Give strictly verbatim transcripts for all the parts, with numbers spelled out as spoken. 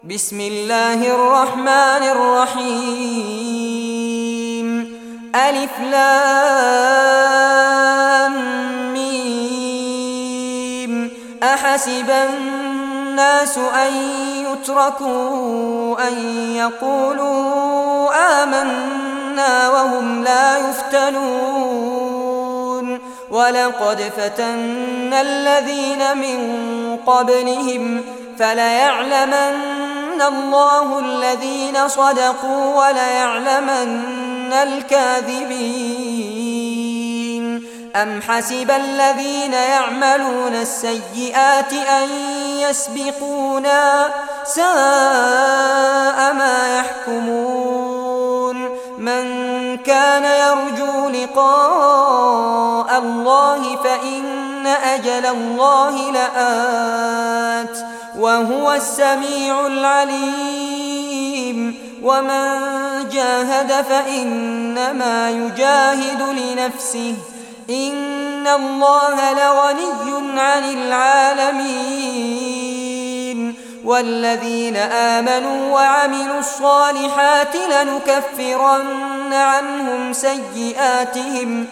بسم الله الرحمن الرحيم. ألف لام ميم. أحسب الناس أن يتركوا أن يقولوا آمنا وهم لا يفتنون ولقد فتنا الذين من قبلهم فليعلمن الله الذين صدقوا وليعلمن الكاذبين. أم حسب الذين يعملون السيئات أن يسبقونا ساء ما يحكمون. من كان يرجو لقاء الله فإن أجل الله لآت وهو السميع العليم. ومن جاهد فإنما يجاهد لنفسه إن الله لغني عن العالمين. والذين آمنوا وعملوا الصالحات لنكفرن عنهم سيئاتهم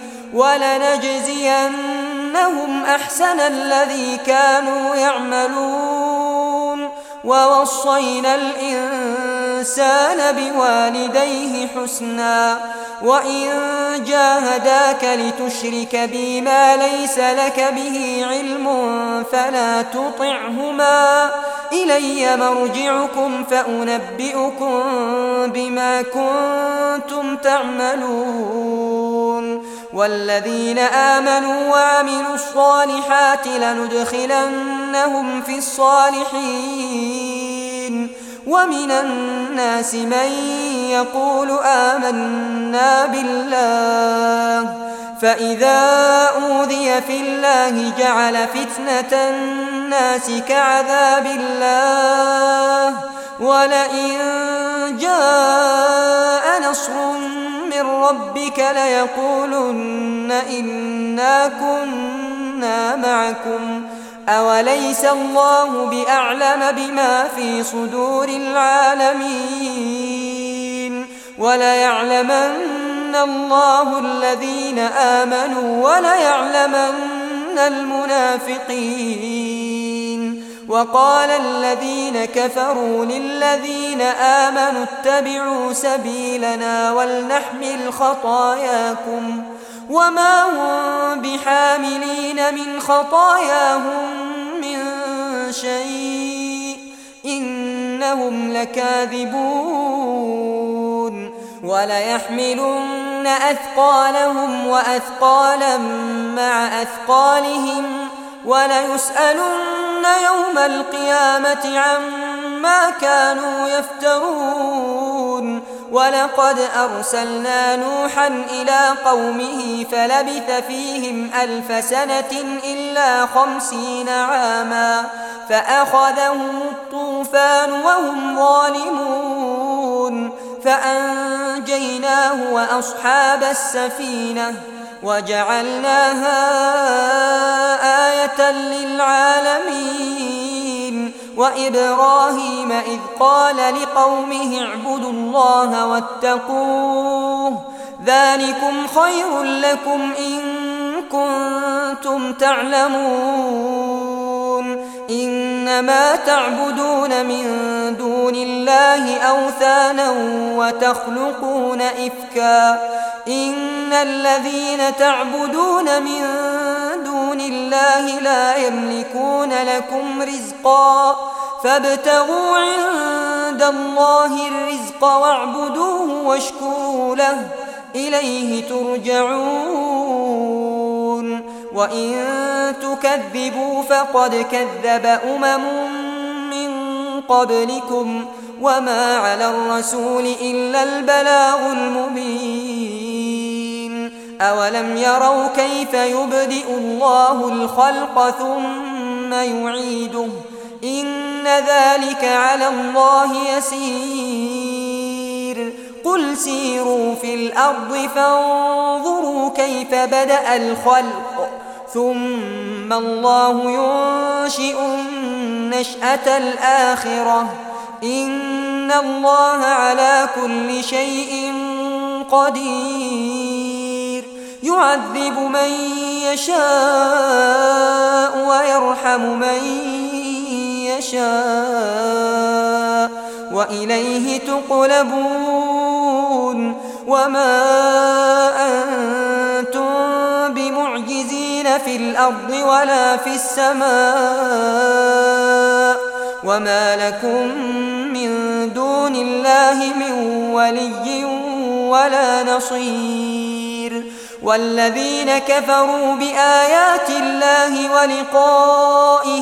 ولنجزينهم أحسن الذي كانوا يعملون. ووصينا الإنسان بوالديه حسنا وإن جاهداك لتشرك بي ما ليس لك به علم فلا تطعهما إلي مرجعكم فأنبئكم بما كنتم تعملون. والذين آمنوا وعملوا الصالحات لندخلنهم في الصالحين. ومن الناس من يقول آمنا بالله فإذا أوذي في الله جعل فتنة الناس كعذاب الله ولئن جاء نصر من ربك ليقولن إنا كنا معكم أوليس الله بأعلم بما في صدور العالمين. وليعلمن الله الذين آمنوا وليعلمن المنافقين. وقال الذين كفروا للذين آمنوا اتبعوا سبيلنا ولنحمل خطاياكم وما هم بحاملين من خطاياهم من شيء إنهم لكاذبون. وليحملن أثقالهم وأثقالا مع أثقالهم وليسألن يوم القيامة عما كانوا يفترون. ولقد أرسلنا نوحا إلى قومه فلبث فيهم ألف سنة إلا خمسين عاما فأخذهم الطوفان وهم ظالمون فأنجيناه وأصحاب السفينة وجعلناها آية للعالمين. وإبراهيم إذ قال لقومه اعبدوا الله واتقوه ذلكم خير لكم إن كنتم تعلمون. إنما تعبدون من دون الله أوثانا وتخلقون إفكا إن الذين تعبدون من دون الله لا يملكون لكم رزقا فابتغوا عند الله الرزق واعبدوه واشكروا له إليه ترجعون. وإن تكذبوا فقد كذب أمم من قبلكم وما على الرسول إلا البلاغ المبين. أولم يروا كيف يبدئ الله الخلق ثم يعيده إن ذلك على الله يسير. قل سيروا في الأرض فانظروا كيف بدأ الخلق ثم الله ينشئ النشأة الآخرة إن الله على كل شيء قدير يعذب من يشاء ويرحم من يشاء وإليه تقلبون وما أنتم بمعجزين في الأرض ولا في السماء وما لكم من دون الله من ولي ولا نصير والذين كفروا بآيات الله ولقائه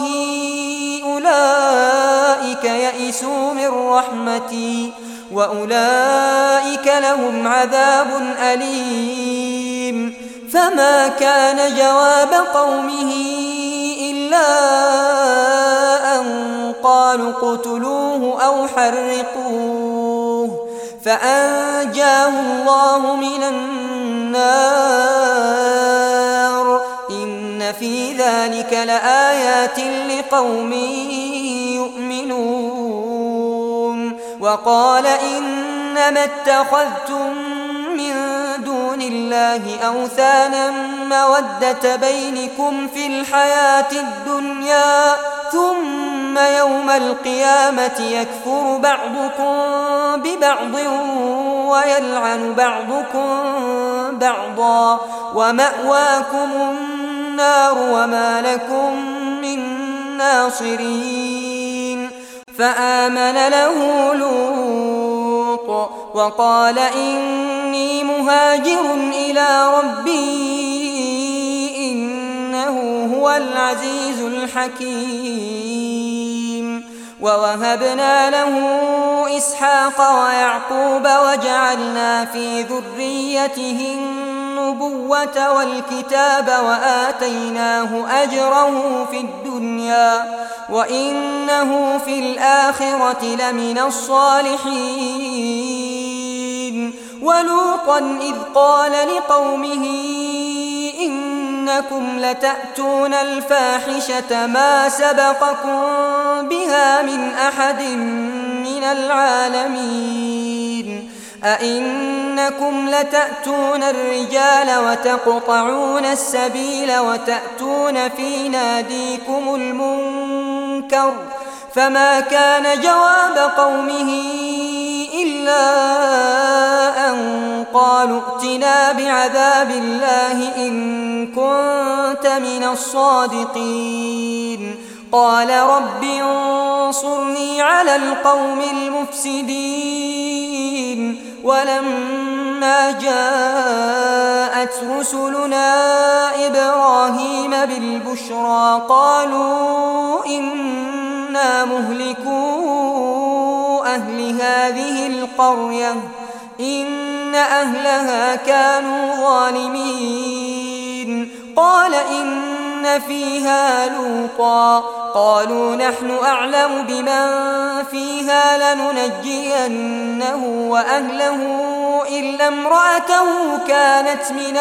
أولئك يئسوا من رحمتي وأولئك لهم عذاب أليم فما كان جواب قومه إلا أن قالوا اقتلوه أو حرقوه فأنجاه الله من النار إن في ذلك لآيات لقوم يؤمنون وقال إنما اتخذتم من دون الله أوثانا مودة بينكم في الحياة الدنيا ثم يوم القيامة يكفر بعضكم ببعض ويلعن بعضكم بعضا ومأواكم النار وما لكم من ناصرين فآمن له لوط وقال إني مهاجر إلى ربي إنه هو العزيز الحكيم ووهبنا له إسحاق ويعقوب وجعلنا في ذريته النبوة والكتاب وآتيناه أجره في الدنيا وإنه في الآخرة لمن الصالحين ولوطا إذ قال لقومه إنكم لتأتون الفاحشة ما سبقكم بها من أحد من العالمين أئنكم لتأتون الرجال وتقطعون السبيل وتأتون في ناديكم المنكر فما كان جواب قومه إلا أن قالوا ائتنا بعذاب الله إن كنت من الصادقين قال رب انصرني على القوم المفسدين ولما جاءت رسلنا إبراهيم بالبشرى قالوا إنا مهلكو أهل هذه القرية إن أهلها كانوا ظالمين قال إن فيها لوطا قالوا نحن أعلم بمن فيها لننجينه وأهله إلا امرأته كانت من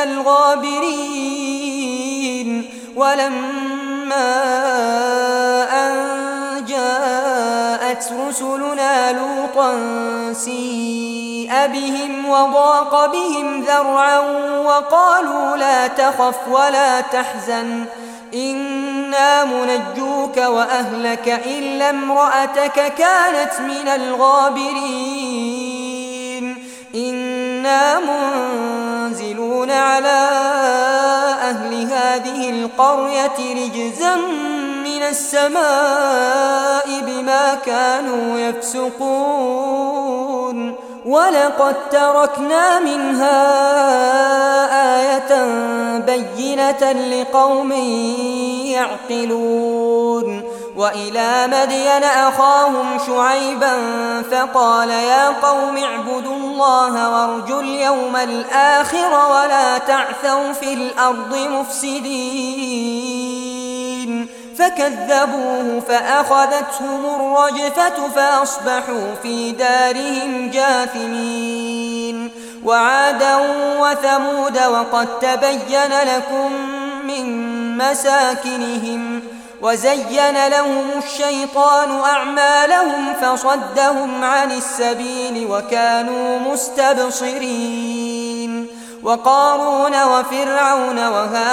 الغابرين ولما أن جاءت رسلنا لوطا سيء بهم وضاق بهم ذرعا وقالوا لا تخف ولا تحزن إنا منجوك وأهلك إلا امرأتك كانت من الغابرين إنا منزلون على أهل هذه القرية رجزا من السماء بما كانوا يفسقون ولقد تركنا منها آية بينة لقوم يعقلون وإلى مدين أخاهم شعيبا فقال يا قوم اعبدوا الله وارجوا اليوم الآخر ولا تعثوا في الأرض مفسدين فكذبوه فأخذتهم الرجفة فأصبحوا في دارهم جاثمين وعادا وثمود وقد تبين لكم من مساكنهم وزين لهم الشيطان أعمالهم فصدهم عن السبيل وكانوا مستبصرين وقارون وفرعون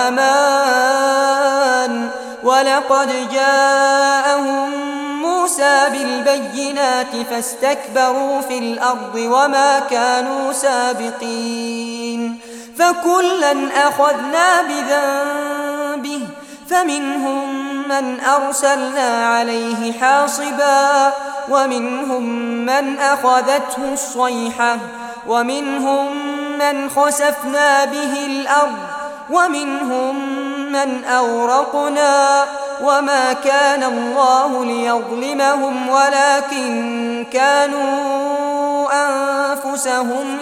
وهامان ولقد جاءهم موسى بالبينات فاستكبروا في الأرض وما كانوا سابقين فكلا أخذنا بذنبه فمنهم من أرسلنا عليه حاصبا ومنهم من أخذته الصيحة ومنهم من خسفنا به الأرض ومنهم من أغرقنا وما كان الله ليظلمهم ولكن كانوا أنفسهم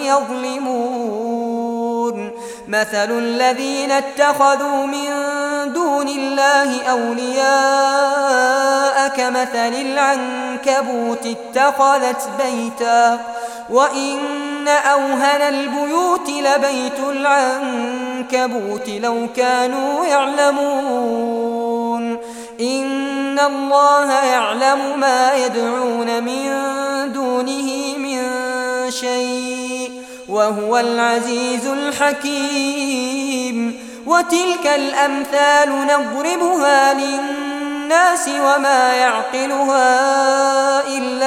يظلمون مثل الذين اتخذوا من دون الله أولياء كمثل العنكبوت اتخذت بيتا وإن أوهن البيوت لبيت العنكبوت لو كانوا يعلمون إن الله يعلم ما يدعون من دونه من شيء وهو العزيز الحكيم وتلك الأمثال نضربها للناس وما يعقلها إلا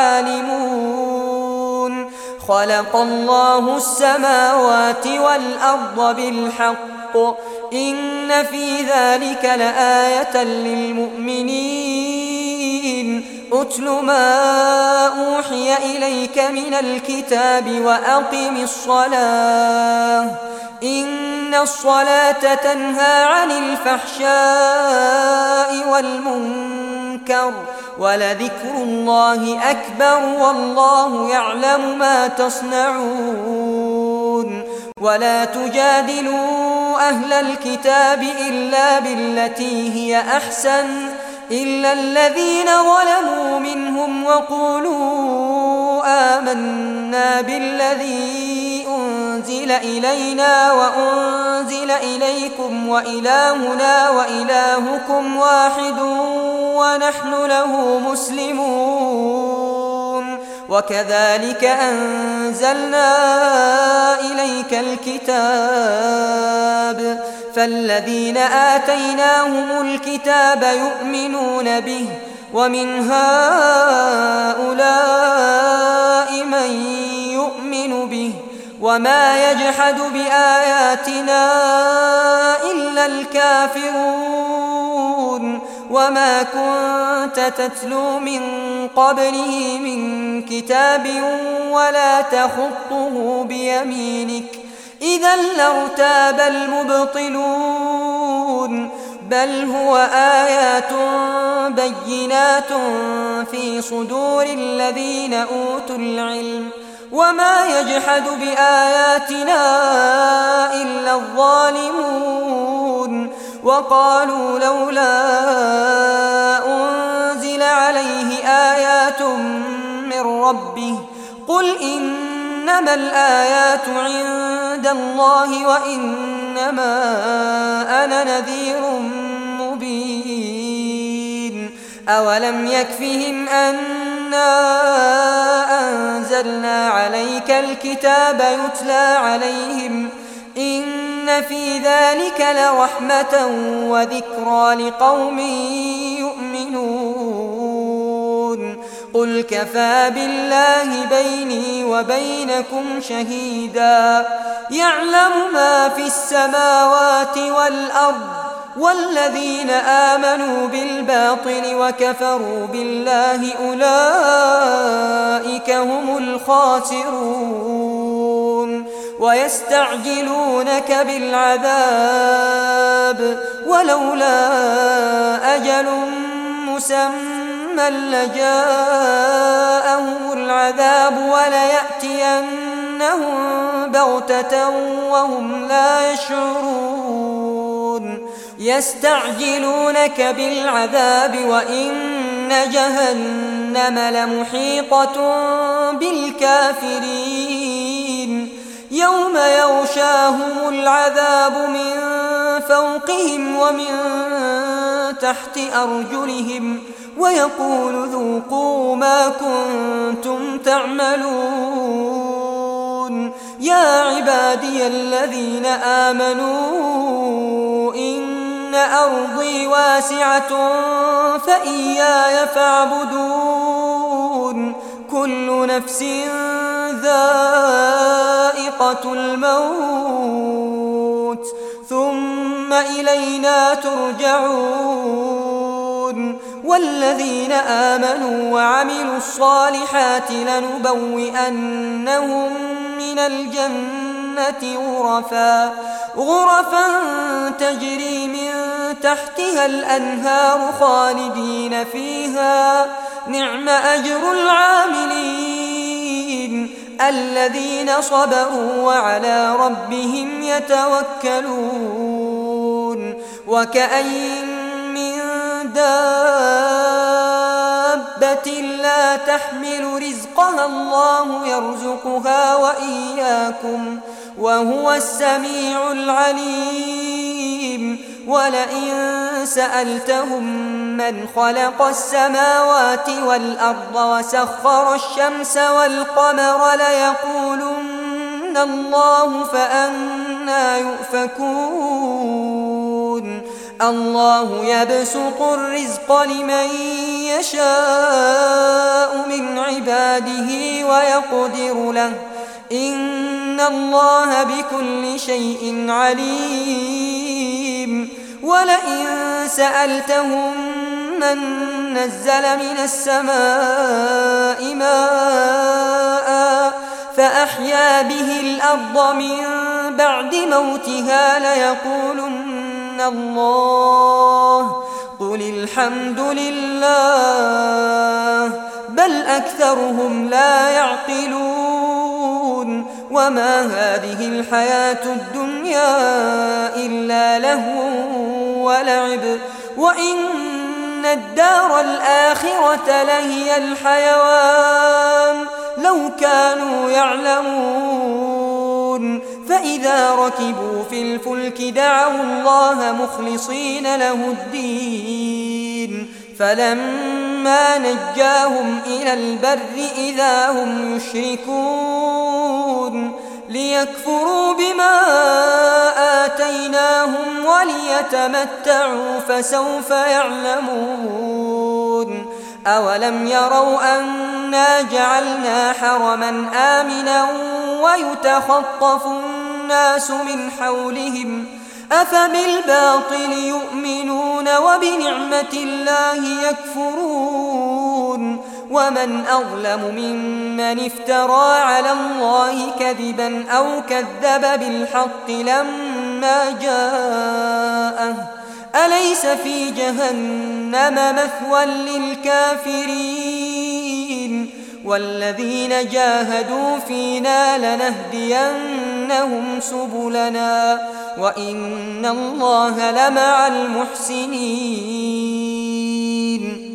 العالمون خلق الله السماوات والأرض بالحق إن في ذلك لآية للمؤمنين أتل ما أوحي إليك من الكتاب وأقم الصلاة إن الصلاة تنهى عن الفحشاء والمنكر ولذكر الله أكبر والله يعلم ما تصنعون ولا تجادلوا أهل الكتاب إلا بالتي هي أحسن إلا الذين ظلموا منهم وقولوا آمنا بالذي أنزل إلينا وأنزل إليكم وإلهنا وإلهكم واحد ونحن له مسلمون وكذلك أنزلنا إليك الكتاب فالذين آتيناهم الكتاب يؤمنون به ومن هؤلاء من يؤمن به وما يجحد بآياتنا إلا الكافرون وما كنت تتلو من قبله من كتاب ولا تخطه بيمينك إذا لارتاب المبطلون بل هو آيات بينات في صدور الذين أوتوا العلم وما يجحد بآياتنا إلا الظالمون وقالوا لولا أنزل عليه آيات من ربه قل إنما الآيات عند الله وإنما أنا نذير مبين أولم يكفهم أنا أنزلنا عليك الكتاب يتلى عليهم إن في ذلك لرحمة وذكرى لقوم يؤمنون قل كفى بالله بيني وبينكم شهيدا يعلم ما في السماوات والأرض والذين آمنوا بالباطل وكفروا بالله أولئك هم الخاسرون ويستعجلونك بالعذاب ولولا أجل مسمى لجاءهم العذاب وليأتينهم بغتة وهم لا يشعرون يستعجلونك بالعذاب وإن جهنم لمحيطة بالكافرين يوم يغشاهم العذاب من فوقهم ومن تحت أرجلهم ويقول ذوقوا ما كنتم تعملون. يا عبادي الذين آمنوا إن أرضي واسعة فإياي فاعبدون. كل نفس ذائقة الموت ثم إلينا ترجعون. والذين آمنوا وعملوا الصالحات لنبوئنهم من الجنة غرفا غرفا تجري من تحتها الأنهار خالدين فيها. نعم أجر العاملين الذين صبروا وعلى ربهم يتوكلون. وكأين من دابة لا تحمل رزقها الله يرزقها وإياكم وهو السميع العليم. ولئن سألتهم من خلق السماوات والأرض وسخر الشمس والقمر ليقولن الله فأنى يؤفكون. الله يبسط الرزق لمن يشاء من عباده ويقدر له إن الله بكل شيء عليم. ولئن سألتهم من نزل من السماء ماء فأحيا به الأرض من بعد موتها ليقولن الله قل الحمد لله بل أكثرهم لا يعقلون. وما هذه الحياة الدنيا إلا لهو ولعب وإن الدار الآخرة لهي الحيوان لو كانوا يعلمون. فإذا ركبوا في الفلك دعوا الله مخلصين له الدين فلما نجاهم إلى البر إذا هم يشركون. ليكفروا بما آتيناهم وليتمتعوا فسوف يعلمون. أولم يروا أنا جعلنا حرما آمنا ويتخطف الناس من حولهم أفبالباطل يؤمنون وبنعمة الله يكفرون. ومن أظلم ممن افترى على الله كذبا أو كذب بالحق لما جاءه أليس في جهنم مثوى للكافرين. والذين جاهدوا فينا لنهدينهم سبلنا وإن الله لمع المحسنين.